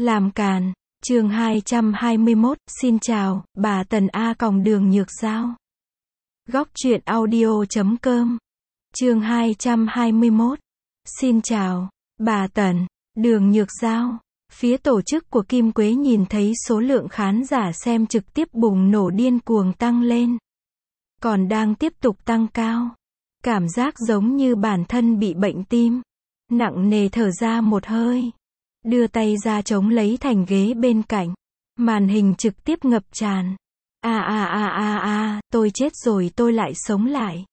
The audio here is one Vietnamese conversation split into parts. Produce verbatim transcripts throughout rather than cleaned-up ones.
Làm càn, chương hai trăm hai mươi mốt, xin chào, bà Tần A còng Đường Nhược Giao. Góc truyện audio chấm com. Chương hai trăm hai mươi mốt. Xin chào, bà Tần, Đường Nhược Giao. Phía tổ chức của Kim Quế nhìn thấy số lượng khán giả xem trực tiếp bùng nổ điên cuồng tăng lên. Còn đang tiếp tục tăng cao. Cảm giác giống như bản thân bị bệnh tim. Nặng nề thở ra một hơi. Đưa tay ra chống lấy thành ghế bên cạnh. Màn hình trực tiếp ngập tràn. A a a a a, tôi chết rồi, tôi lại sống lại.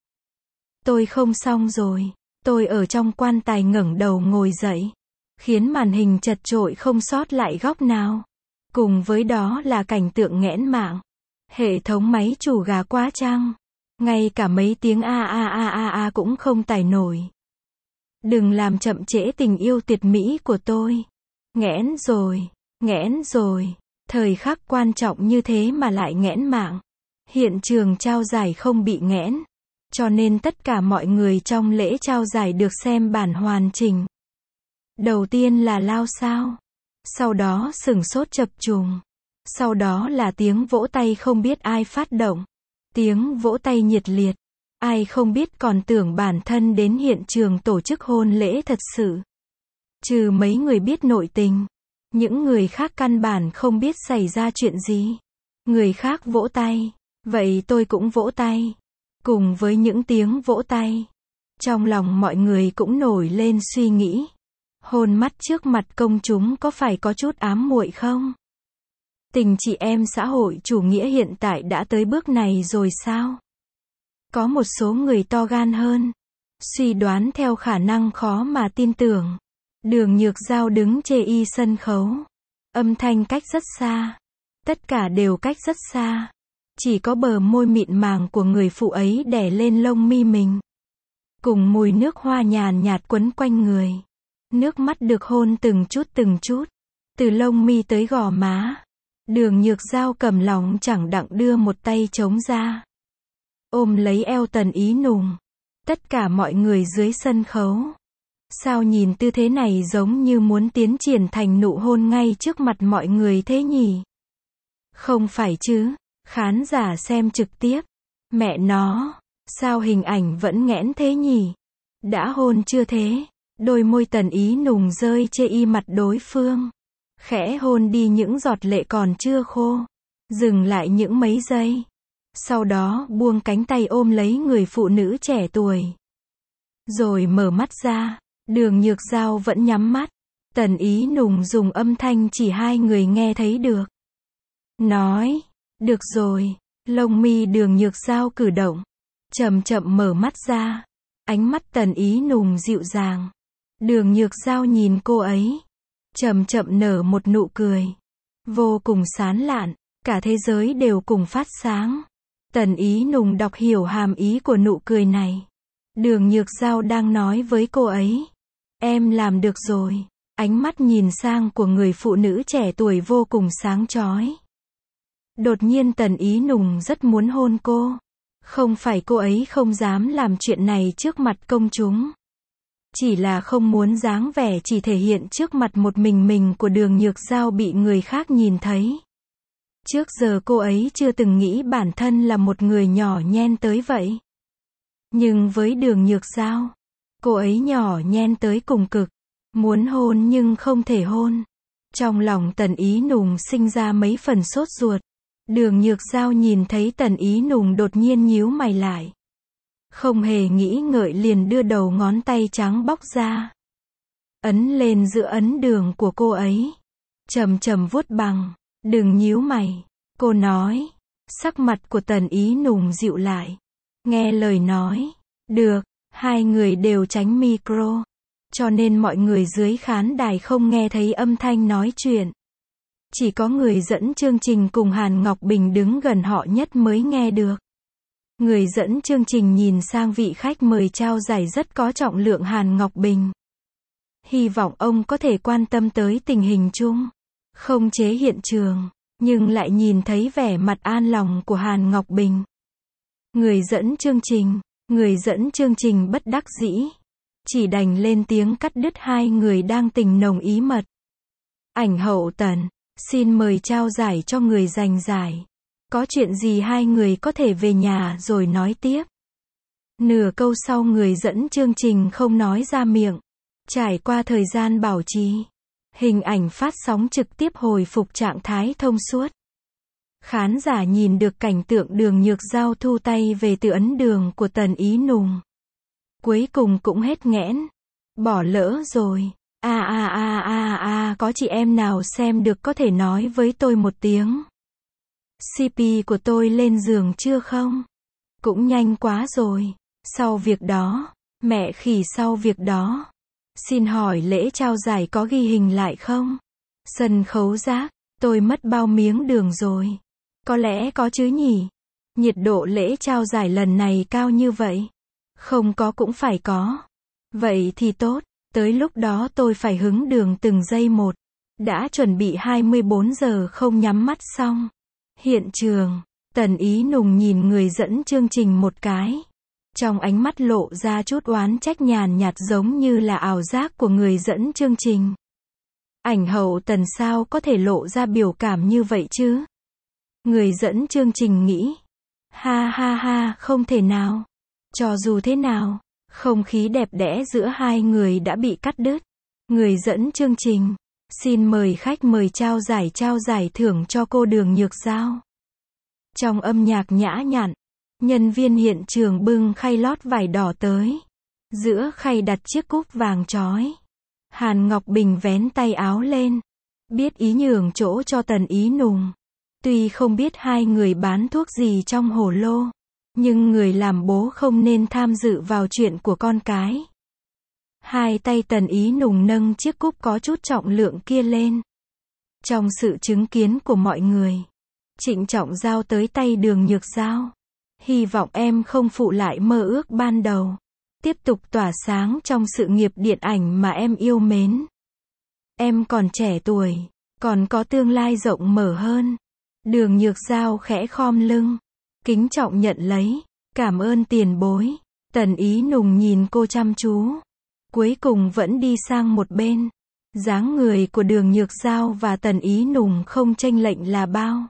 Tôi không xong rồi. Tôi ở trong quan tài ngẩng đầu ngồi dậy. Khiến màn hình chật chội không sót lại góc nào. Cùng với đó là cảnh tượng nghẽn mạng. Hệ thống máy chủ gà quá chăng. Ngay cả mấy tiếng a a a a a cũng không tải nổi. Đừng làm chậm trễ tình yêu tuyệt mỹ của tôi. Nghẽn rồi, nghẽn rồi. Thời khắc quan trọng như thế mà lại nghẽn mạng. Hiện trường trao giải không bị nghẽn. Cho nên tất cả mọi người trong lễ trao giải được xem bản hoàn chỉnh. Đầu tiên là lao sao. Sau đó sửng sốt chập trùng. Sau đó là tiếng vỗ tay không biết ai phát động. Tiếng vỗ tay nhiệt liệt. Ai không biết còn tưởng bản thân đến hiện trường tổ chức hôn lễ thật sự. Trừ mấy người biết nội tình. Những người khác căn bản không biết xảy ra chuyện gì. Người khác vỗ tay. Vậy tôi cũng vỗ tay. Cùng với những tiếng vỗ tay. Trong lòng mọi người cũng nổi lên suy nghĩ. Hôn mắt trước mặt công chúng có phải có chút ám muội không? Tình chị em xã hội chủ nghĩa hiện tại đã tới bước này rồi sao? Có một số người to gan hơn. Suy đoán theo khả năng khó mà tin tưởng. Đường Nhược Giao đứng chê y sân khấu. Âm thanh cách rất xa. Tất cả đều cách rất xa. Chỉ có bờ môi mịn màng của người phụ ấy đè lên lông mi mình. Cùng mùi nước hoa nhàn nhạt quấn quanh người. Nước mắt được hôn từng chút từng chút. Từ lông mi tới gò má. Đường Nhược Giao cầm lòng chẳng đặng đưa một tay trống ra. Ôm lấy eo Tần Ý Nùng. Tất cả mọi người dưới sân khấu. Sao nhìn tư thế này giống như muốn tiến triển thành nụ hôn ngay trước mặt mọi người thế nhỉ? Không phải chứ, khán giả xem trực tiếp. Mẹ nó, sao hình ảnh vẫn nghẽn thế nhỉ? Đã hôn chưa thế? Đôi môi Tần Ý Nùng rơi chê y mặt đối phương. Khẽ hôn đi những giọt lệ còn chưa khô. Dừng lại những mấy giây. Sau đó buông cánh tay ôm lấy người phụ nữ trẻ tuổi. Rồi mở mắt ra. Đường Nhược Giao vẫn nhắm mắt. Tần Ý Nùng dùng âm thanh chỉ hai người nghe thấy được. Nói. Được rồi. Lông mi Đường Nhược Giao cử động. Chậm chậm mở mắt ra. Ánh mắt Tần Ý Nùng dịu dàng. Đường Nhược Giao nhìn cô ấy. Chậm chậm nở một nụ cười. Vô cùng sán lạn. Cả thế giới đều cùng phát sáng. Tần Ý Nùng đọc hiểu hàm ý của nụ cười này. Đường Nhược Giao đang nói với cô ấy. Em làm được rồi. Ánh mắt nhìn sang của người phụ nữ trẻ tuổi vô cùng sáng chói. Đột nhiên Tần Ý Nùng rất muốn hôn cô. Không phải cô ấy không dám làm chuyện này trước mặt công chúng. Chỉ là không muốn dáng vẻ chỉ thể hiện trước mặt một mình mình của Đường Nhược Giao bị người khác nhìn thấy. Trước giờ cô ấy chưa từng nghĩ bản thân là một người nhỏ nhen tới vậy. Nhưng với Đường Nhược Giao, cô ấy nhỏ nhen tới cùng cực. Muốn hôn nhưng không thể hôn. Trong lòng Tần Ý Nùng sinh ra mấy phần sốt ruột. Đường Nhược Giao nhìn thấy Tần Ý Nùng đột nhiên nhíu mày lại. Không hề nghĩ ngợi liền đưa đầu ngón tay trắng bóc ra. Ấn lên giữa ấn đường của cô ấy. Chầm chầm vuốt bằng. Đừng nhíu mày. Cô nói. Sắc mặt của Tần Ý Nùng dịu lại. Nghe lời nói. Được. Hai người đều tránh micro. Cho nên mọi người dưới khán đài không nghe thấy âm thanh nói chuyện. Chỉ có người dẫn chương trình cùng Hàn Ngọc Bình đứng gần họ nhất mới nghe được. Người dẫn chương trình nhìn sang vị khách mời trao giải rất có trọng lượng Hàn Ngọc Bình. Hy vọng ông có thể quan tâm tới tình hình chung. Không chế hiện trường. Nhưng lại nhìn thấy vẻ mặt an lòng của Hàn Ngọc Bình. Người dẫn chương trình. Người dẫn chương trình bất đắc dĩ. Chỉ đành lên tiếng cắt đứt hai người đang tình nồng ý mật. Ảnh hậu Tần, xin mời trao giải cho người giành giải. Có chuyện gì hai người có thể về nhà rồi nói tiếp. Nửa câu sau người dẫn chương trình không nói ra miệng. Trải qua thời gian bảo trì, hình ảnh phát sóng trực tiếp hồi phục trạng thái thông suốt. Khán giả nhìn được cảnh tượng Đường Nhược Giao thu tay về từ ấn đường của Tần Ý Nùng. Cuối cùng cũng hết nghẽn. Bỏ lỡ rồi. A a a a a, có chị em nào xem được có thể nói với tôi một tiếng. xê pê của tôi lên giường chưa không? Cũng nhanh quá rồi. Sau việc đó, mẹ khỉ sau việc đó. Xin hỏi lễ trao giải có ghi hình lại không? Sân khấu rác, tôi mất bao miếng đường rồi. Có lẽ có chứ nhỉ? Nhiệt độ lễ trao giải lần này cao như vậy. Không có cũng phải có. Vậy thì tốt, tới lúc đó tôi phải hứng đường từng giây một. Đã chuẩn bị hai mươi bốn giờ không nhắm mắt xong. Hiện trường, Tần Ý Nùng nhìn người dẫn chương trình một cái. Trong ánh mắt lộ ra chút oán trách nhàn nhạt giống như là ảo giác của người dẫn chương trình. Ảnh hậu Tần sao có thể lộ ra biểu cảm như vậy chứ? Người dẫn chương trình nghĩ. Ha ha ha, không thể nào. Cho dù thế nào, không khí đẹp đẽ giữa hai người đã bị cắt đứt. Người dẫn chương trình, xin mời khách mời trao giải trao giải thưởng cho cô Đường Nhược Giao. Trong âm nhạc nhã nhặn, nhân viên hiện trường bưng khay lót vải đỏ tới. Giữa khay đặt chiếc cúp vàng chói. Hàn Ngọc Bình vén tay áo lên. Biết ý nhường chỗ cho Tần Ý Nùng. Tuy không biết hai người bán thuốc gì trong hồ lô. Nhưng người làm bố không nên tham dự vào chuyện của con cái. Hai tay Tần Ý Nùng nâng chiếc cúp có chút trọng lượng kia lên. Trong sự chứng kiến của mọi người, trịnh trọng giao tới tay Đường Nhược Giao. Hy vọng em không phụ lại mơ ước ban đầu. Tiếp tục tỏa sáng trong sự nghiệp điện ảnh mà em yêu mến. Em còn trẻ tuổi, còn có tương lai rộng mở hơn. Đường Nhược Giao khẽ khom lưng, kính trọng nhận lấy. Cảm ơn tiền bối. Tần Ý Nùng nhìn cô chăm chú. Cuối cùng vẫn đi sang một bên. Dáng người của Đường Nhược Giao và Tần Ý Nùng không chênh lệch là bao.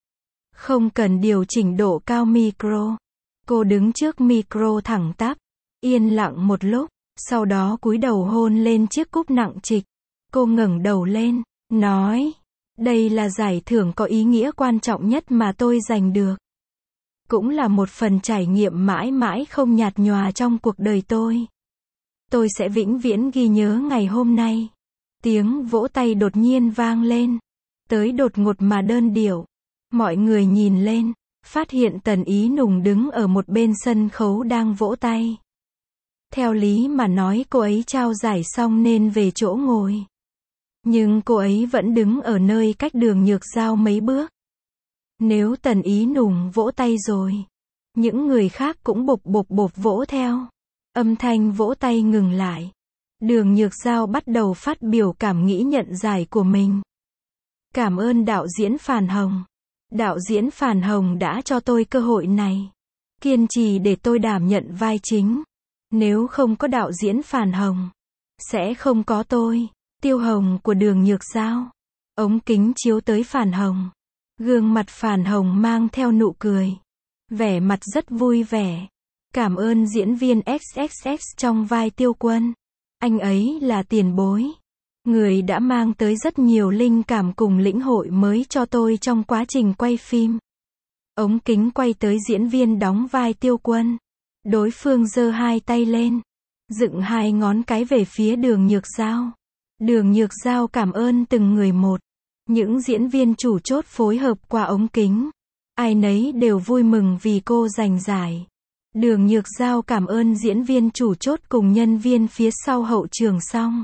Không cần điều chỉnh độ cao micro. Cô đứng trước micro thẳng tắp, yên lặng một lúc, sau đó cúi đầu hôn lên chiếc cúp nặng trịch. Cô ngẩng đầu lên, nói, đây là giải thưởng có ý nghĩa quan trọng nhất mà tôi giành được. Cũng là một phần trải nghiệm mãi mãi không nhạt nhòa trong cuộc đời tôi. Tôi sẽ vĩnh viễn ghi nhớ ngày hôm nay. Tiếng vỗ tay đột nhiên vang lên. Tới đột ngột mà đơn điệu. Mọi người nhìn lên, phát hiện Tần Ý Nùng đứng ở một bên sân khấu đang vỗ tay. Theo lý mà nói cô ấy trao giải xong nên về chỗ ngồi. Nhưng cô ấy vẫn đứng ở nơi cách Đường Nhược Giao mấy bước. Nếu Tần Ý Nùng vỗ tay rồi, những người khác cũng bộp bộp bộp vỗ theo. Âm thanh vỗ tay ngừng lại. Đường Nhược Giao bắt đầu phát biểu cảm nghĩ nhận giải của mình. Cảm ơn đạo diễn Phàn Hồng. Đạo diễn Phàn Hồng đã cho tôi cơ hội này. Kiên trì để tôi đảm nhận vai chính. Nếu không có đạo diễn Phàn Hồng, sẽ không có tôi. Tiêu Hồng của Đường Nhược Giao. Ống kính chiếu tới Phàn Hồng. Gương mặt Phàn Hồng mang theo nụ cười. Vẻ mặt rất vui vẻ. Cảm ơn diễn viên ích ích ích trong vai Tiêu Quân. Anh ấy là tiền bối. Người đã mang tới rất nhiều linh cảm cùng lĩnh hội mới cho tôi trong quá trình quay phim. Ống kính quay tới diễn viên đóng vai Tiêu Quân. Đối phương giơ hai tay lên, dựng hai ngón cái về phía Đường Nhược Giao. Đường Nhược Giao cảm ơn từng người một. Những diễn viên chủ chốt phối hợp qua ống kính. Ai nấy đều vui mừng vì cô giành giải. Đường Nhược Giao cảm ơn diễn viên chủ chốt cùng nhân viên phía sau hậu trường xong.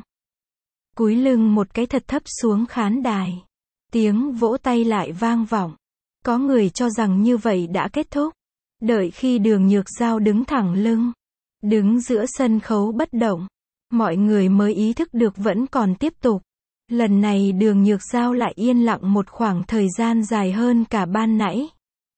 Cúi lưng một cái thật thấp xuống khán đài. Tiếng vỗ tay lại vang vọng. Có người cho rằng như vậy đã kết thúc. Đợi khi Đường Nhược Giao đứng thẳng lưng, đứng giữa sân khấu bất động, mọi người mới ý thức được vẫn còn tiếp tục. Lần này Đường Nhược Giao lại yên lặng một khoảng thời gian dài hơn cả ban nãy.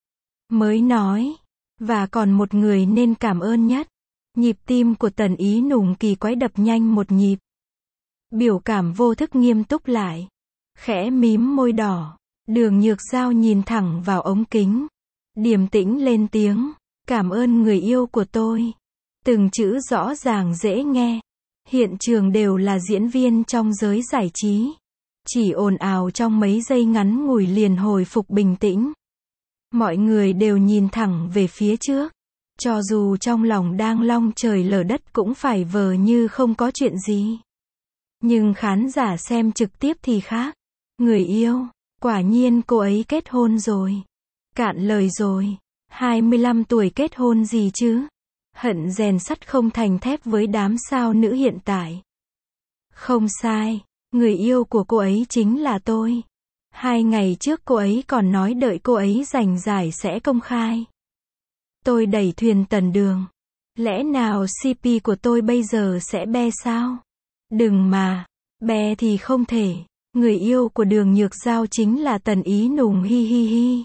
Mới nói, và còn một người nên cảm ơn nhất. Nhịp tim của Tần Ý Nùng kỳ quái đập nhanh một nhịp. Biểu cảm vô thức nghiêm túc lại. Khẽ mím môi đỏ. Đường Nhược Giao nhìn thẳng vào ống kính. Điềm tĩnh lên tiếng. Cảm ơn người yêu của tôi. Từng chữ rõ ràng dễ nghe. Hiện trường đều là diễn viên trong giới giải trí. Chỉ ồn ào trong mấy giây ngắn ngủi liền hồi phục bình tĩnh. Mọi người đều nhìn thẳng về phía trước. Cho dù trong lòng đang long trời lở đất cũng phải vờ như không có chuyện gì. Nhưng khán giả xem trực tiếp thì khác. Người yêu, quả nhiên cô ấy kết hôn rồi. Cạn lời rồi. hai mươi lăm tuổi kết hôn gì chứ? Hận rèn sắt không thành thép với đám sao nữ hiện tại. Không sai, người yêu của cô ấy chính là tôi. Hai ngày trước cô ấy còn nói đợi cô ấy giành giải sẽ công khai. Tôi đẩy thuyền tần đường. Lẽ nào xê pê của tôi bây giờ sẽ be sao? Đừng mà, be thì không thể. Người yêu của Đường Nhược Giao chính là Tần Ý Nùng hi hi hi.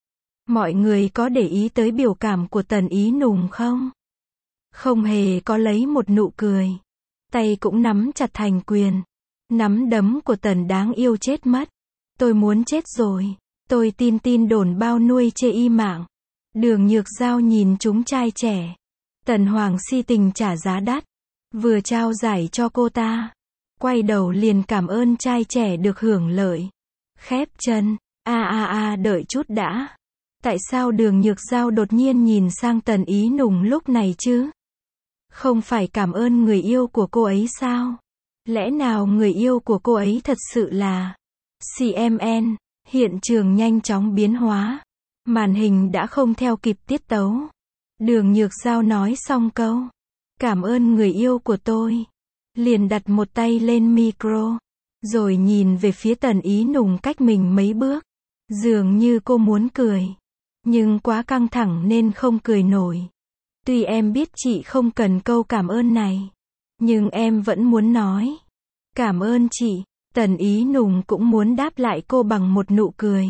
Mọi người có để ý tới biểu cảm của Tần Ý Nùng không? Không hề có lấy một nụ cười. Tay cũng nắm chặt thành quyền. Nắm đấm của Tần đáng yêu chết mất. Tôi muốn chết rồi. Tôi tin tin đồn bao nuôi chê y mạng. Đường Nhược Giao nhìn chúng trai trẻ. Tần Hoàng si tình trả giá đắt. Vừa trao giải cho cô ta. Quay đầu liền cảm ơn trai trẻ được hưởng lợi. Khép chân. A a a đợi chút đã. Tại sao Đường Nhược Giao đột nhiên nhìn sang Tần Ý Nùng lúc này chứ? Không phải cảm ơn người yêu của cô ấy sao? Lẽ nào người yêu của cô ấy thật sự là xê em en? Hiện trường nhanh chóng biến hóa. Màn hình đã không theo kịp tiết tấu. Đường Nhược Giao nói xong câu cảm ơn người yêu của tôi. Liền đặt một tay lên micro. Rồi nhìn về phía Tần Ý Nùng cách mình mấy bước. Dường như cô muốn cười. Nhưng quá căng thẳng nên không cười nổi. Tuy em biết chị không cần câu cảm ơn này. Nhưng em vẫn muốn nói. Cảm ơn chị. Tần Ý Nùng cũng muốn đáp lại cô bằng một nụ cười.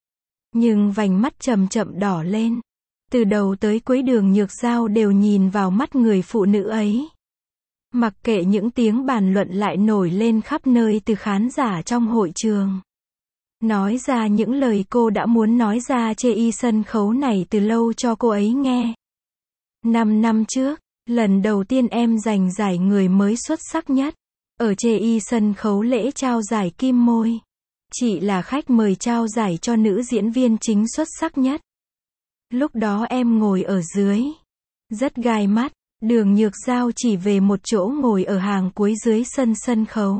Nhưng vành mắt chậm chậm đỏ lên. Từ đầu tới cuối Đường Nhược Giao đều nhìn vào mắt người phụ nữ ấy. Mặc kệ những tiếng bàn luận lại nổi lên khắp nơi từ khán giả trong hội trường. Nói ra những lời cô đã muốn nói ra chê y sân khấu này từ lâu cho cô ấy nghe. Năm năm trước, lần đầu tiên em giành giải người mới xuất sắc nhất. Ở chê y sân khấu lễ trao giải Kim Môi. Chị là khách mời trao giải cho nữ diễn viên chính xuất sắc nhất. Lúc đó em ngồi ở dưới. Rất gai mắt. Đường Nhược Giao chỉ về một chỗ ngồi ở hàng cuối dưới sân sân khấu.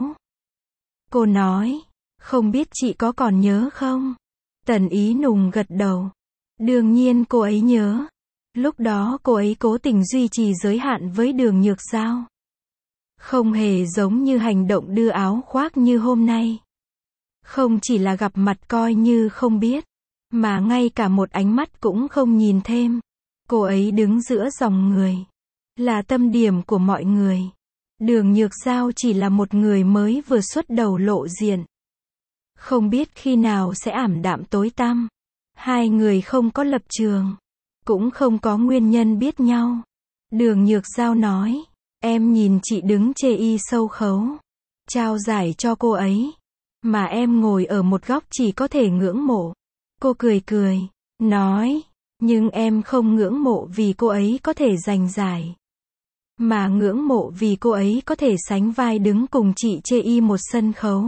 Cô nói, không biết chị có còn nhớ không? Tần Ý Nùng gật đầu. Đương nhiên cô ấy nhớ. Lúc đó cô ấy cố tình duy trì giới hạn với Đường Nhược Giao. Không hề giống như hành động đưa áo khoác như hôm nay. Không chỉ là gặp mặt coi như không biết, mà ngay cả một ánh mắt cũng không nhìn thêm. Cô ấy đứng giữa dòng người. Là tâm điểm của mọi người. Đường Nhược Giao chỉ là một người mới vừa xuất đầu lộ diện. Không biết khi nào sẽ ảm đạm tối tăm. Hai người không có lập trường. Cũng không có nguyên nhân biết nhau. Đường Nhược Giao nói. Em nhìn chị đứng chê y sâu khấu. Trao giải cho cô ấy. Mà em ngồi ở một góc chỉ có thể ngưỡng mộ. Cô cười cười. Nói. Nhưng em không ngưỡng mộ vì cô ấy có thể giành giải. Mà ngưỡng mộ vì cô ấy có thể sánh vai đứng cùng chị chê y một sân khấu.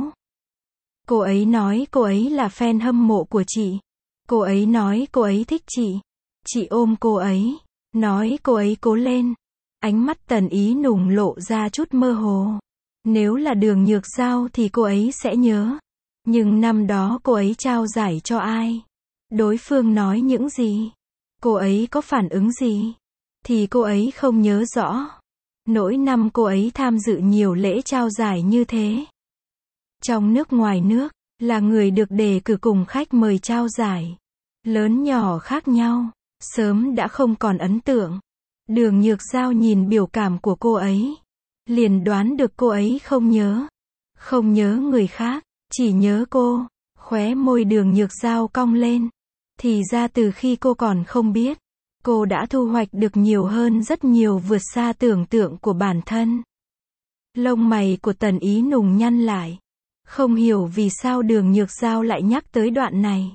Cô ấy nói cô ấy là fan hâm mộ của chị. Cô ấy nói cô ấy thích chị. Chị ôm cô ấy. Nói cô ấy cố lên. Ánh mắt Tần Ý Nùng lộ ra chút mơ hồ. Nếu là Đường Nhược Giao thì cô ấy sẽ nhớ. Nhưng năm đó cô ấy trao giải cho ai? Đối phương nói những gì? Cô ấy có phản ứng gì? Thì cô ấy không nhớ rõ. Nỗi năm cô ấy tham dự nhiều lễ trao giải như thế. Trong nước ngoài nước, là người được đề cử cùng khách mời trao giải. Lớn nhỏ khác nhau, sớm đã không còn ấn tượng. Đường Nhược Giao nhìn biểu cảm của cô ấy. Liền đoán được cô ấy không nhớ. Không nhớ người khác, chỉ nhớ cô. Khóe môi Đường Nhược Giao cong lên. Thì ra từ khi cô còn không biết, cô đã thu hoạch được nhiều hơn rất nhiều vượt xa tưởng tượng của bản thân. Lông mày của Tần Ý Nùng nhăn lại. Không hiểu vì sao Đường Nhược Giao lại nhắc tới đoạn này.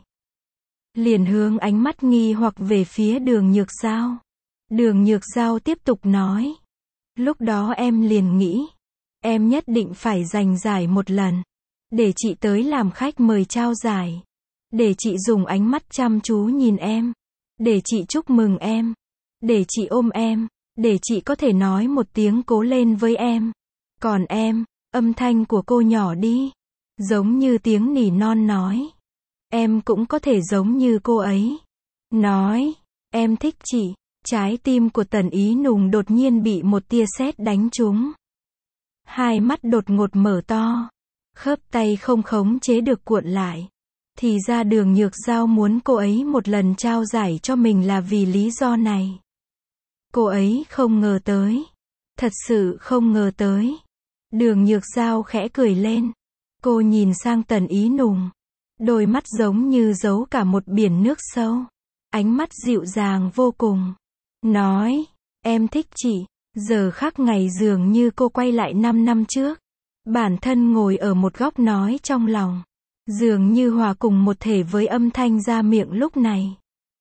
Liền hướng ánh mắt nghi hoặc về phía Đường Nhược Giao. Đường Nhược Giao tiếp tục nói. Lúc đó em liền nghĩ, em nhất định phải giành giải một lần. Để chị tới làm khách mời trao giải. Để chị dùng ánh mắt chăm chú nhìn em. Để chị chúc mừng em. Để chị ôm em. Để chị có thể nói một tiếng cố lên với em. Còn em, âm thanh của cô nhỏ đi. Giống như tiếng nỉ non nói. Em cũng có thể giống như cô ấy. Nói, em thích chị. Trái tim của Tần Ý Nùng đột nhiên bị một tia sét đánh trúng. Hai mắt đột ngột mở to. Khớp tay không khống chế được cuộn lại. Thì ra Đường Nhược Giao muốn cô ấy một lần trao giải cho mình là vì lý do này. Cô ấy không ngờ tới. Thật sự không ngờ tới. Đường Nhược Giao khẽ cười lên. Cô nhìn sang Tần Ý Nùng. Đôi mắt giống như giấu cả một biển nước sâu. Ánh mắt dịu dàng vô cùng. Nói, em thích chị. Giờ khắc ngày dường như cô quay lại năm năm trước. Bản thân ngồi ở một góc nói trong lòng. Dường như hòa cùng một thể với âm thanh ra miệng lúc này.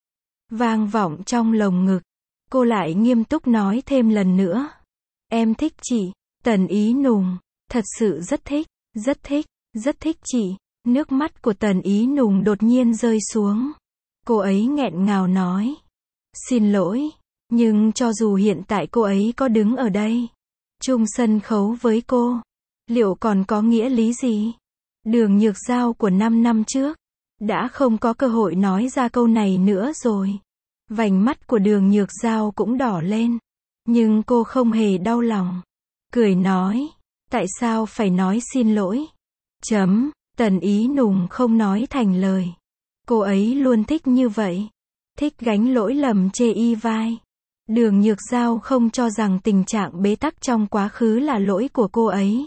Vang vọng trong lồng ngực. Cô lại nghiêm túc nói thêm lần nữa. Em thích chị. Tần Ý Nùng. Thật sự rất thích. Rất thích. Rất thích chị. Nước mắt của Tần Ý Nùng đột nhiên rơi xuống. Cô ấy nghẹn ngào nói. Xin lỗi. Nhưng cho dù hiện tại cô ấy có đứng ở đây. Chung sân khấu với cô. Liệu còn có nghĩa lý gì? Đường Nhược Giao của năm năm trước. Đã không có cơ hội nói ra câu này nữa rồi. Vành mắt của Đường Nhược Giao cũng đỏ lên. Nhưng cô không hề đau lòng. Cười nói. Tại sao phải nói xin lỗi? Chấm. Tần Ý Nùng không nói thành lời. Cô ấy luôn thích như vậy. Thích gánh lỗi lầm chê y vai. Đường Nhược Giao không cho rằng tình trạng bế tắc trong quá khứ là lỗi của cô ấy.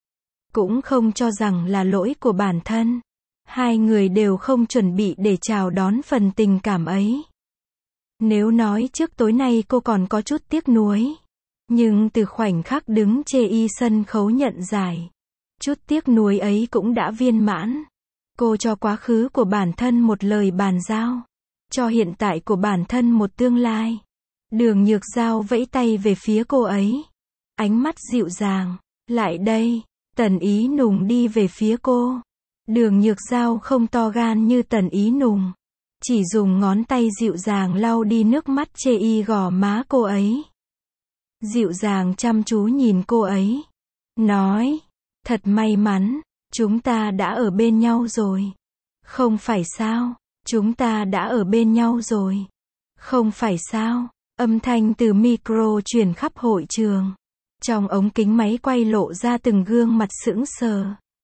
Cũng không cho rằng là lỗi của bản thân. Hai người đều không chuẩn bị để chào đón phần tình cảm ấy. Nếu nói trước tối nay cô còn có chút tiếc nuối. Nhưng từ khoảnh khắc đứng chê y sân khấu nhận giải. Chút tiếc nuối ấy cũng đã viên mãn. Cô cho quá khứ của bản thân một lời bàn giao. Cho hiện tại của bản thân một tương lai. Đường Nhược Giao vẫy tay về phía cô ấy. Ánh mắt dịu dàng. Lại đây. Tần Ý Nùng đi về phía cô. Đường Nhược Giao không to gan như Tần Ý Nùng. Chỉ dùng ngón tay dịu dàng lau đi nước mắt chê y gò má cô ấy. Dịu dàng chăm chú nhìn cô ấy. Nói. Thật may mắn. Chúng ta đã ở bên nhau rồi. Không phải sao. Chúng ta đã ở bên nhau rồi. Không phải sao. Âm thanh từ micro truyền khắp hội trường. Trong ống kính máy quay lộ ra từng gương mặt sững sờ.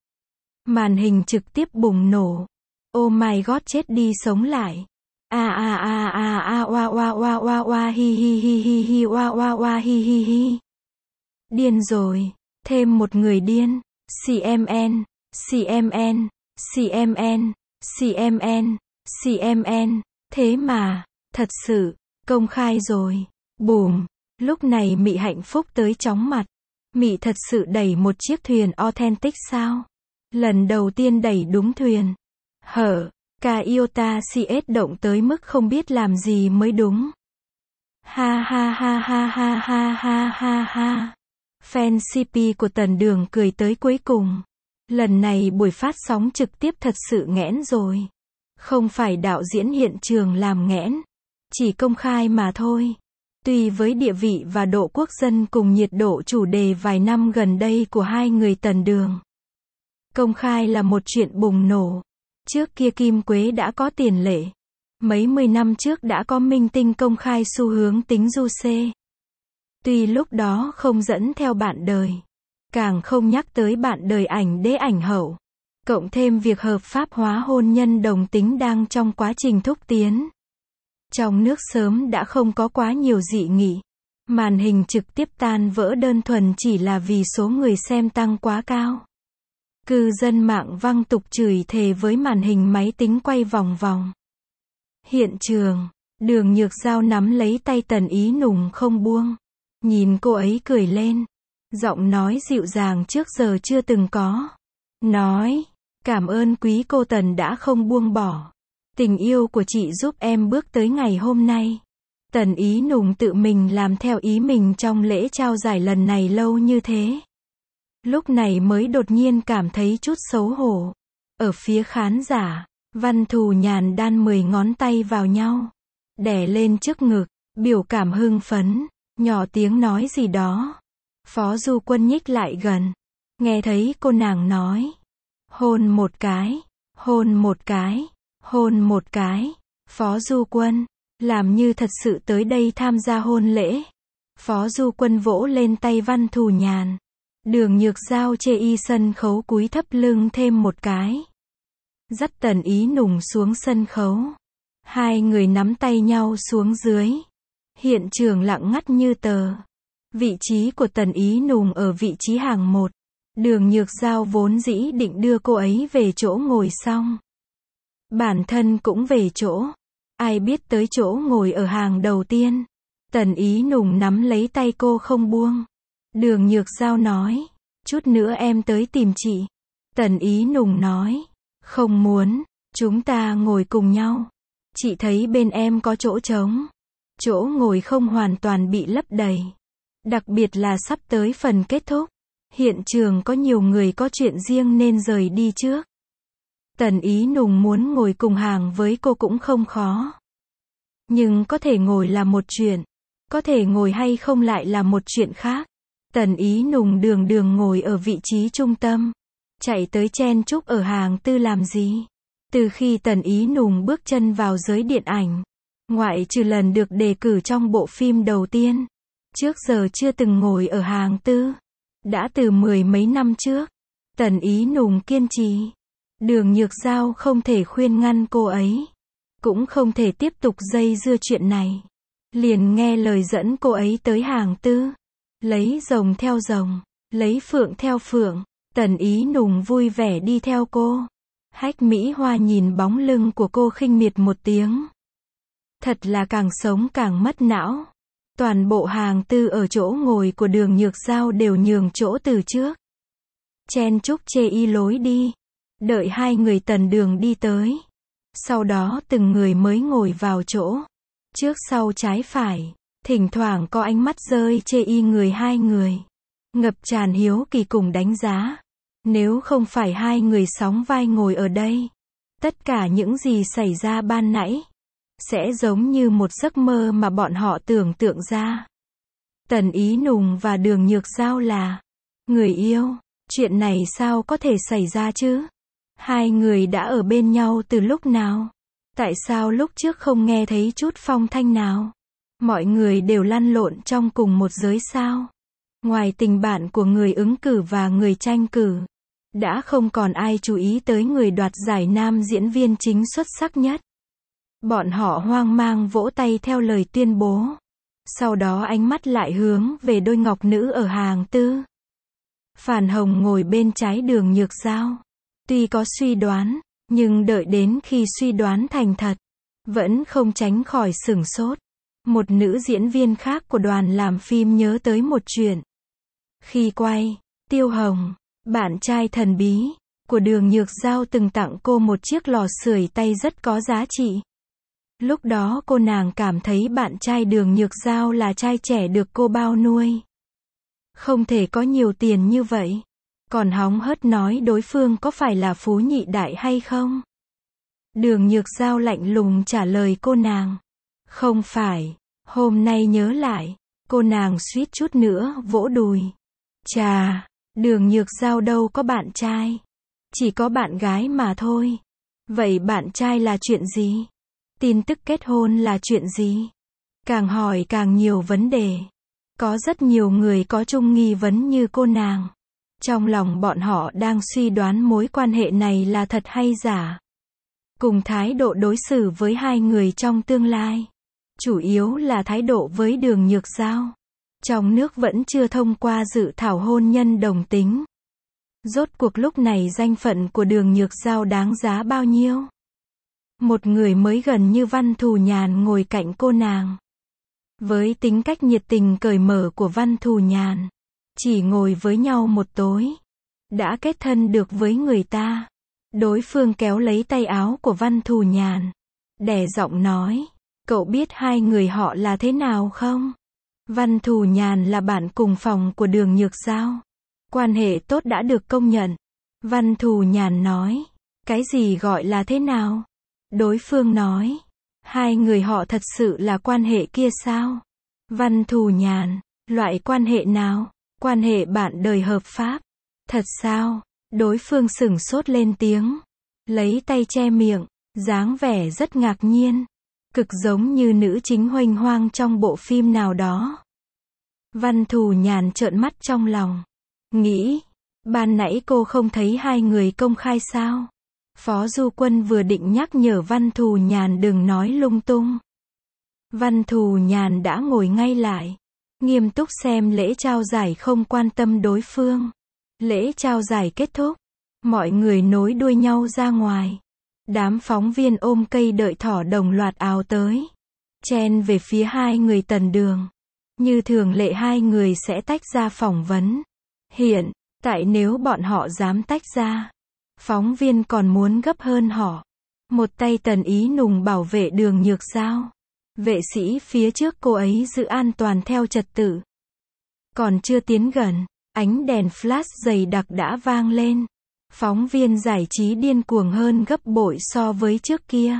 Màn hình trực tiếp bùng nổ. Oh my god, chết đi sống lại. A a a a a wa wa wa wa wa hi hi hi hi hi wa wa wa hi hi hi. Điên rồi. Thêm một người điên. xê em en, xê em en, xê em en, xê em en, xê em en. Thế mà, thật sự, công khai rồi. Bùm. Lúc này Mị hạnh phúc tới chóng mặt. Mị thật sự đẩy một chiếc thuyền authentic sao? Lần đầu tiên đẩy đúng thuyền. Hở. Cả Iota xê ét động tới mức không biết làm gì mới đúng. Ha ha ha ha ha ha ha ha ha. Fan xê pê của Tần Đường cười tới cuối cùng. Lần này buổi phát sóng trực tiếp thật sự nghẽn rồi. Không phải đạo diễn hiện trường làm nghẽn. Chỉ công khai mà thôi. Tuy với địa vị và độ quốc dân cùng nhiệt độ chủ đề vài năm gần đây của hai người Tần Đường. Công khai là một chuyện bùng nổ. Trước kia Kim Quế đã có tiền lệ. Mấy mươi năm trước đã có minh tinh công khai xu hướng tính du xê. Tuy lúc đó không dẫn theo bạn đời. Càng không nhắc tới bạn đời ảnh đế ảnh hậu. Cộng thêm việc hợp pháp hóa hôn nhân đồng tính đang trong quá trình thúc tiến. Trong nước sớm đã không có quá nhiều dị nghị. Màn hình trực tiếp tan vỡ đơn thuần chỉ là vì số người xem tăng quá cao. Cư dân mạng văng tục chửi thề với màn hình máy tính quay vòng vòng. Hiện trường, Đường Nhược Giao nắm lấy tay Tần Ý Nùng không buông. Nhìn cô ấy cười lên. Giọng nói dịu dàng trước giờ chưa từng có. nói, cảm ơn quý cô Tần đã không buông bỏ. Tình yêu của chị giúp em bước tới ngày hôm nay. Tần Ý Nùng tự mình làm theo ý mình trong lễ trao giải lần này lâu như thế. Lúc này mới đột nhiên cảm thấy chút xấu hổ. Ở phía khán giả, Văn Thù Nhàn đan mười ngón tay vào nhau, đè lên trước ngực, biểu cảm hưng phấn, nhỏ tiếng nói gì đó. Phó Du Quân nhích lại gần, nghe thấy cô nàng nói, hôn một cái, hôn một cái, hôn một cái. Phó Du Quân, làm như thật sự tới đây tham gia hôn lễ. Phó Du Quân vỗ lên tay Văn Thù Nhàn. Đường Nhược Giao chê y sân khấu cúi thấp lưng thêm một cái. Dắt Tần Ý Nùng xuống sân khấu. Hai người nắm tay nhau xuống dưới. Hiện trường lặng ngắt như tờ. Vị trí của Tần Ý Nùng ở vị trí hàng một. Đường Nhược Giao vốn dĩ định đưa cô ấy về chỗ ngồi xong. Bản thân cũng về chỗ. Ai biết tới chỗ ngồi ở hàng đầu tiên. Tần Ý Nùng nắm lấy tay cô không buông. Đường Nhược Giao nói, chút nữa em tới tìm chị. Tần Ý Nùng nói, không muốn, chúng ta ngồi cùng nhau. Chị thấy bên em có chỗ trống. Chỗ ngồi không hoàn toàn bị lấp đầy. Đặc biệt là sắp tới phần kết thúc. Hiện trường có nhiều người có chuyện riêng nên rời đi trước. Tần Ý Nùng muốn ngồi cùng hàng với cô cũng không khó. Nhưng có thể ngồi là một chuyện. Có thể ngồi hay không lại là một chuyện khác. Tần Ý Nùng đường đường ngồi ở vị trí trung tâm. Chạy tới chen chúc ở hàng tư làm gì? Từ khi Tần Ý Nùng bước chân vào giới điện ảnh, ngoại trừ lần được đề cử trong bộ phim đầu tiên, trước giờ chưa từng ngồi ở hàng tư. Đã từ mười mấy năm trước, Tần Ý Nùng kiên trì. Đường Nhược Giao không thể khuyên ngăn cô ấy. Cũng không thể tiếp tục dây dưa chuyện này. Liền nghe lời dẫn cô ấy tới hàng tư. Lấy rồng theo rồng, lấy phượng theo phượng. Tần Ý Nùng vui vẻ đi theo cô. Hách Mỹ Hoa nhìn bóng lưng của cô khinh miệt một tiếng. Thật là càng sống càng mất não. Toàn bộ hàng tư ở chỗ ngồi của Đường Nhược Giao đều nhường chỗ từ trước. Chen chúc chê y lối đi. Đợi hai người Tần Đường đi tới. Sau đó từng người mới ngồi vào chỗ. Trước sau trái phải. Thỉnh thoảng có ánh mắt rơi chê y người hai người. Ngập tràn hiếu kỳ cùng đánh giá. Nếu không phải hai người sóng vai ngồi ở đây, tất cả những gì xảy ra ban nãy sẽ giống như một giấc mơ mà bọn họ tưởng tượng ra. Tần Ý Nùng và Đường Nhược Giao là người yêu. Chuyện này sao có thể xảy ra chứ? Hai người đã ở bên nhau từ lúc nào? Tại sao lúc trước không nghe thấy chút phong thanh nào? Mọi người đều lăn lộn trong cùng một giới sao? Ngoài tình bạn của người ứng cử và người tranh cử, đã không còn ai chú ý tới người đoạt giải nam diễn viên chính xuất sắc nhất. Bọn họ hoang mang vỗ tay theo lời tuyên bố. Sau đó ánh mắt lại hướng về đôi ngọc nữ ở hàng tư. Phản Hồng ngồi bên trái Đường Nhược Giao. Tuy có suy đoán, nhưng đợi đến khi suy đoán thành thật, vẫn không tránh khỏi sửng sốt. Một nữ diễn viên khác của đoàn làm phim nhớ tới một chuyện. Khi quay, Tiêu Hồng, bạn trai thần bí của Đường Nhược Giao từng tặng cô một chiếc lò sưởi tay rất có giá trị. Lúc đó cô nàng cảm thấy bạn trai Đường Nhược Giao là trai trẻ được cô bao nuôi. Không thể có nhiều tiền như vậy. Còn hóng hớt nói đối phương có phải là phú nhị đại hay không? Đường Nhược Giao lạnh lùng trả lời cô nàng. Không phải. Hôm nay nhớ lại, cô nàng suýt chút nữa vỗ đùi. Chà, Đường Nhược Giao đâu có bạn trai. Chỉ có bạn gái mà thôi. Vậy bạn trai là chuyện gì? Tin tức kết hôn là chuyện gì? Càng hỏi càng nhiều vấn đề. Có rất nhiều người có chung nghi vấn như cô nàng. Trong lòng bọn họ đang suy đoán mối quan hệ này là thật hay giả. Cùng thái độ đối xử với hai người trong tương lai. Chủ yếu là thái độ với Đường Nhược Giao. Trong nước vẫn chưa thông qua dự thảo hôn nhân đồng tính. Rốt cuộc lúc này danh phận của Đường Nhược Giao đáng giá bao nhiêu? Một người mới gần như Văn Thù Nhàn ngồi cạnh cô nàng. Với tính cách nhiệt tình cởi mở của Văn Thù Nhàn, chỉ ngồi với nhau một tối, đã kết thân được với người ta. Đối phương kéo lấy tay áo của Văn Thù Nhàn, đè giọng nói, cậu biết hai người họ là thế nào không? Văn Thù Nhàn là bạn cùng phòng của Đường Nhược Giao. Quan hệ tốt đã được công nhận. Văn Thù Nhàn nói, cái gì gọi là thế nào? Đối phương nói, hai người họ thật sự là quan hệ kia sao? Văn Thù Nhàn, loại quan hệ nào? Quan hệ bạn đời hợp pháp. Thật sao? Đối phương sửng sốt lên tiếng, lấy tay che miệng, dáng vẻ rất ngạc nhiên, cực giống như nữ chính huênh hoang trong bộ phim nào đó. Văn Thù Nhàn trợn mắt trong lòng, nghĩ, ban nãy cô không thấy hai người công khai sao? Phó Du Quân vừa định nhắc nhở Văn Thù Nhàn đừng nói lung tung. Văn Thù Nhàn đã ngồi ngay lại, nghiêm túc xem lễ trao giải, không quan tâm đối phương. Lễ trao giải kết thúc, mọi người nối đuôi nhau ra ngoài. Đám phóng viên ôm cây đợi thỏ đồng loạt ào tới, chen về phía hai người Tần Đường. Như thường lệ hai người sẽ tách ra phỏng vấn. Hiện tại nếu bọn họ dám tách ra, phóng viên còn muốn gấp hơn họ. Một tay Tần Ý Nùng bảo vệ Đường Nhược Giao, vệ sĩ phía trước cô ấy giữ an toàn theo trật tự. Còn chưa tiến gần, ánh đèn flash dày đặc đã vang lên. Phóng viên giải trí điên cuồng hơn gấp bội so với trước kia.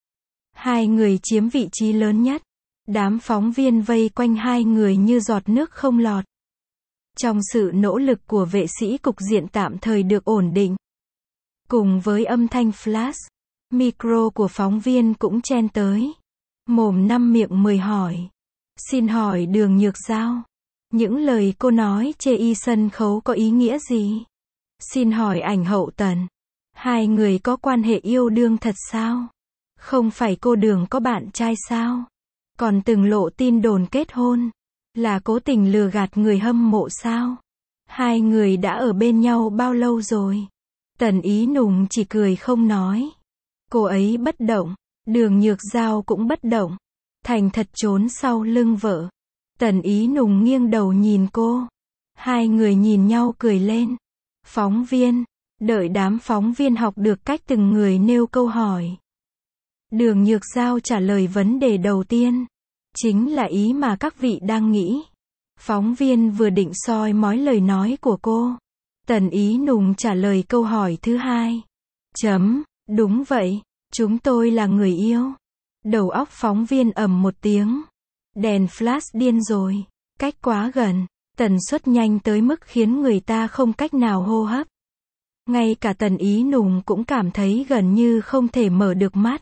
Hai người chiếm vị trí lớn nhất. Đám phóng viên vây quanh hai người như giọt nước không lọt. Trong sự nỗ lực của vệ sĩ, cục diện tạm thời được ổn định. Cùng với âm thanh flash, micro của phóng viên cũng chen tới. Mồm năm miệng mười hỏi. Xin hỏi Đường Nhược Giao, những lời cô nói chê y sân khấu có ý nghĩa gì? Xin hỏi ảnh hậu Tần, hai người có quan hệ yêu đương thật sao? Không phải cô Đường có bạn trai sao? Còn từng lộ tin đồn kết hôn, là cố tình lừa gạt người hâm mộ sao? Hai người đã ở bên nhau bao lâu rồi? Tần Ý Nùng chỉ cười không nói. Cô ấy bất động, Đường Nhược Giao cũng bất động, thành thật trốn sau lưng vợ. Tần Ý Nùng nghiêng đầu nhìn cô. Hai người nhìn nhau cười lên. Phóng viên, đợi đám phóng viên học được cách từng người nêu câu hỏi. Đường Nhược Giao trả lời vấn đề đầu tiên. Chính là ý mà các vị đang nghĩ. Phóng viên vừa định soi mói lời nói của cô. Tần Ý Nùng trả lời câu hỏi thứ hai. Chấm, đúng vậy, chúng tôi là người yêu. Đầu óc phóng viên ầm một tiếng. Đèn flash điên rồi. Cách quá gần. Tần suất nhanh tới mức khiến người ta không cách nào hô hấp. Ngay cả Tần Ý Nùng cũng cảm thấy gần như không thể mở được mắt.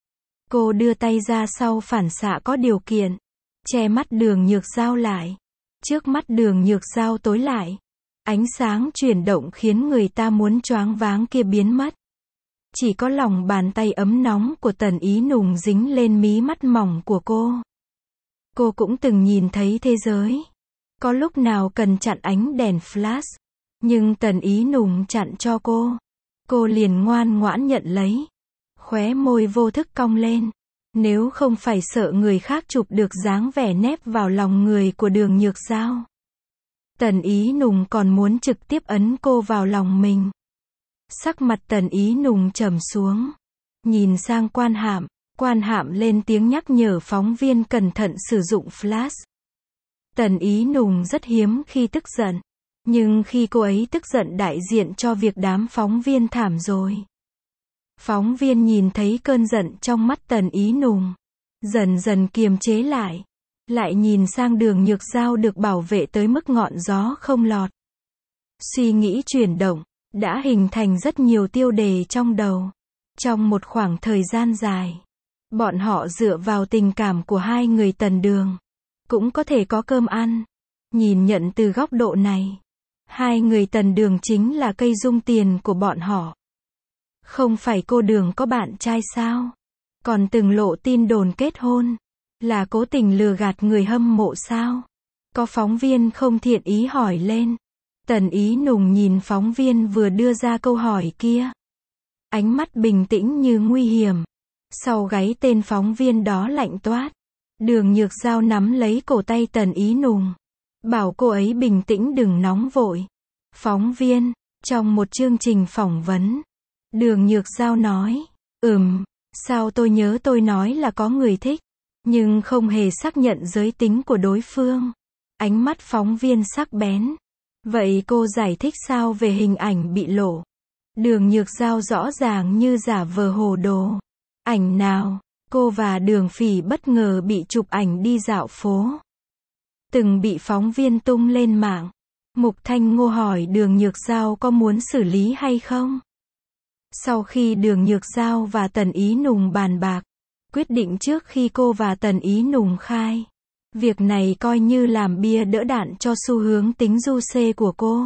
Cô đưa tay ra sau phản xạ có điều kiện, che mắt Đường Nhược Giao lại. Trước mắt Đường Nhược Giao tối lại. Ánh sáng chuyển động khiến người ta muốn choáng váng kia biến mất. Chỉ có lòng bàn tay ấm nóng của Tần Ý Nùng dính lên mí mắt mỏng của cô. Cô cũng từng nhìn thấy thế giới. Có lúc nào cần chặn ánh đèn flash, nhưng Tần Ý Nùng chặn cho cô. Cô liền ngoan ngoãn nhận lấy. Khóe môi vô thức cong lên. Nếu không phải sợ người khác chụp được dáng vẻ nép vào lòng người của Đường Nhược Giao, Tần Ý Nùng còn muốn trực tiếp ấn cô vào lòng mình. Sắc mặt Tần Ý Nùng trầm xuống. Nhìn sang Quan Hạm. Quan Hạm lên tiếng nhắc nhở phóng viên cẩn thận sử dụng flash. Tần Ý Nùng rất hiếm khi tức giận. Nhưng khi cô ấy tức giận đại diện cho việc đám phóng viên thảm rồi. Phóng viên nhìn thấy cơn giận trong mắt Tần Ý Nùng. Dần dần kiềm chế lại. Lại nhìn sang Đường Nhược Giao được bảo vệ tới mức ngọn gió không lọt. Suy nghĩ chuyển động. Đã hình thành rất nhiều tiêu đề trong đầu. Trong một khoảng thời gian dài. Bọn họ dựa vào tình cảm của hai người Tần Đường. Cũng có thể có cơm ăn. Nhìn nhận từ góc độ này. Hai người Tần Đường chính là cây dung tiền của bọn họ. Không phải cô Đường có bạn trai sao? Còn từng lộ tin đồn kết hôn. Là cố tình lừa gạt người hâm mộ sao? Có phóng viên không thiện ý hỏi lên. Tần Ý Nùng nhìn phóng viên vừa đưa ra câu hỏi kia. Ánh mắt bình tĩnh như nguy hiểm. Sau gáy tên phóng viên đó lạnh toát. Đường Nhược Giao nắm lấy cổ tay Tần Ý Nùng. Bảo cô ấy bình tĩnh đừng nóng vội. Phóng viên, Trong một chương trình phỏng vấn, Đường Nhược Giao nói, ừm, sao tôi nhớ tôi nói là có người thích, nhưng không hề xác nhận giới tính của đối phương. Ánh mắt phóng viên sắc bén. Vậy cô giải thích sao về hình ảnh bị lộ? Đường Nhược Giao rõ ràng như giả vờ hồ đồ. Ảnh nào? Cô và Đường Phỉ bất ngờ bị chụp ảnh đi dạo phố. Từng bị phóng viên tung lên mạng. Mục Thanh Ngô hỏi Đường Nhược Giao có muốn xử lý hay không? Sau khi Đường Nhược Giao và Tần Ý Nùng bàn bạc, quyết định trước khi cô và Tần Ý Nùng khai. Việc này coi như làm bia đỡ đạn cho xu hướng tính du xê của cô.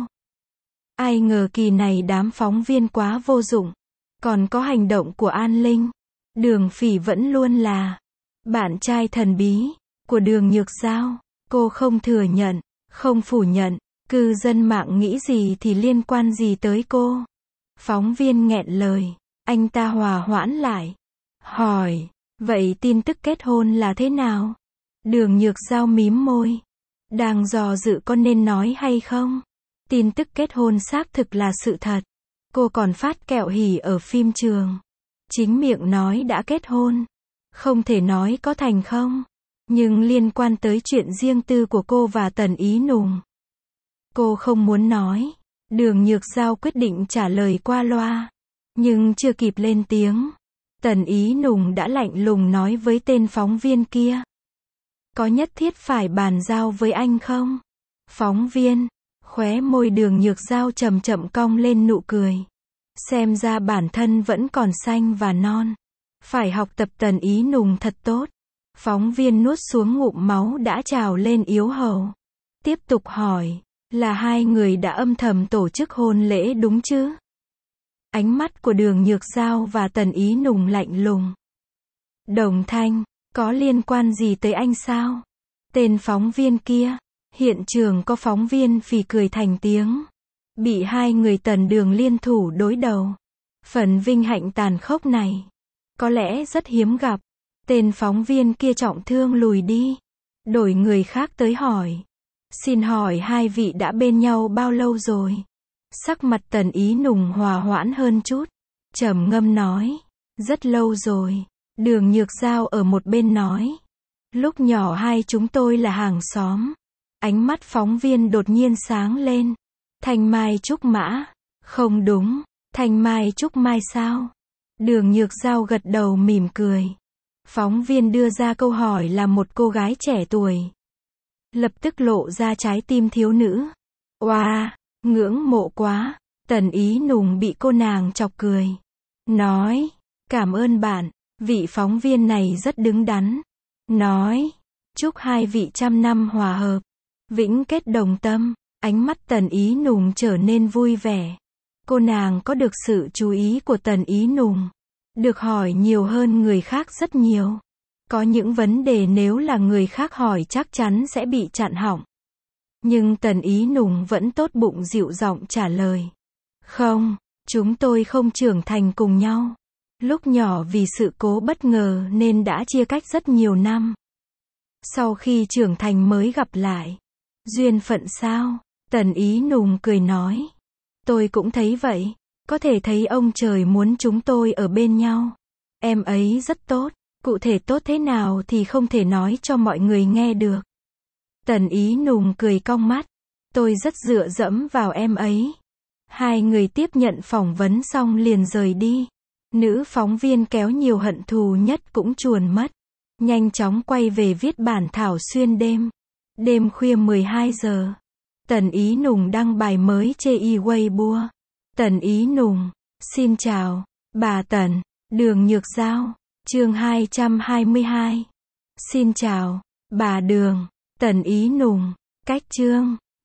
Ai ngờ kỳ này đám phóng viên quá vô dụng. Còn có hành động của An Linh. Đường Phỉ vẫn luôn là bạn trai thần bí của Đường Nhược Giao. Cô không thừa nhận, không phủ nhận. Cư dân mạng nghĩ gì thì liên quan gì tới cô? Phóng viên nghẹn lời. Anh ta hòa hoãn lại. Hỏi, vậy tin tức kết hôn là thế nào? Đường Nhược Giao mím môi. Đang dò dự có nên nói hay không? Tin tức kết hôn xác thực là sự thật. Cô còn phát kẹo hỉ ở phim trường. Chính miệng nói đã kết hôn. Không thể nói có thành không. Nhưng liên quan tới chuyện riêng tư của cô và Tần Ý Nùng. Cô không muốn nói. Đường Nhược Giao quyết định trả lời qua loa. Nhưng chưa kịp lên tiếng. Tần Ý Nùng đã lạnh lùng nói với tên phóng viên kia. Có nhất thiết phải bàn giao với anh không? Phóng viên. Khóe môi Đường Nhược Giao chậm chậm cong lên nụ cười. Xem ra bản thân vẫn còn xanh và non. Phải học tập Tần Ý Nùng thật tốt. Phóng viên nuốt xuống ngụm máu đã trào lên yếu hầu. Tiếp tục hỏi. Là hai người đã âm thầm tổ chức hôn lễ đúng chứ? Ánh mắt của Đường Nhược Giao và Tần Ý Nùng lạnh lùng. Đồng Thanh, có liên quan gì tới anh sao? Tên phóng viên kia. Hiện trường có phóng viên phì cười thành tiếng. Bị hai người Tần Đường liên thủ đối đầu. Phần vinh hạnh tàn khốc này. Có lẽ rất hiếm gặp. Tên phóng viên kia trọng thương lùi đi. Đổi người khác tới hỏi. Xin hỏi hai vị đã bên nhau bao lâu rồi? Sắc mặt Tần Ý Nùng hòa hoãn hơn chút. Trầm ngâm nói. Rất lâu rồi. Đường Nhược Giao ở một bên nói. Lúc nhỏ hai chúng tôi là hàng xóm. Ánh mắt phóng viên đột nhiên sáng lên. Thanh Mai Trúc Mã. Không đúng. Thanh Mai Trúc Mai sao? Đường Nhược Giao gật đầu mỉm cười. Phóng viên đưa ra câu hỏi là một cô gái trẻ tuổi. Lập tức lộ ra trái tim thiếu nữ. Oa, wow, ngưỡng mộ quá. Tần Ý Nùng bị cô nàng chọc cười. Nói, cảm ơn bạn. Vị phóng viên này rất đứng đắn. Nói, chúc hai vị trăm năm hòa hợp. Vĩnh kết đồng tâm. Ánh mắt Tần Ý Nùng trở nên vui vẻ. Cô nàng có được sự chú ý của Tần Ý Nùng. Được hỏi nhiều hơn người khác rất nhiều. Có những vấn đề nếu là người khác hỏi chắc chắn sẽ bị chặn họng. Nhưng Tần Ý Nùng vẫn tốt bụng dịu giọng trả lời. Không, chúng tôi không trưởng thành cùng nhau. Lúc nhỏ vì sự cố bất ngờ nên đã chia cách rất nhiều năm. Sau khi trưởng thành mới gặp lại. Duyên phận sao? Tần Ý Nùng cười nói. Tôi cũng thấy vậy. Có thể thấy ông trời muốn chúng tôi ở bên nhau. Em ấy rất tốt. Cụ thể tốt thế nào thì không thể nói cho mọi người nghe được. Tần Ý Nùng cười cong mắt. Tôi rất dựa dẫm vào em ấy. Hai người tiếp nhận phỏng vấn xong liền rời đi. Nữ phóng viên kéo nhiều hận thù nhất cũng chuồn mất. Nhanh chóng quay về viết bản thảo xuyên đêm. Đêm khuya mười hai giờ. Tần Ý Nùng đăng bài mới trên Weibo. Tần Ý Nùng. Xin chào, bà Tần. Đường Nhược Giao. Chương hai trăm hai mươi hai. Xin chào, bà Đường. Tần Ý Nùng. Cách chương.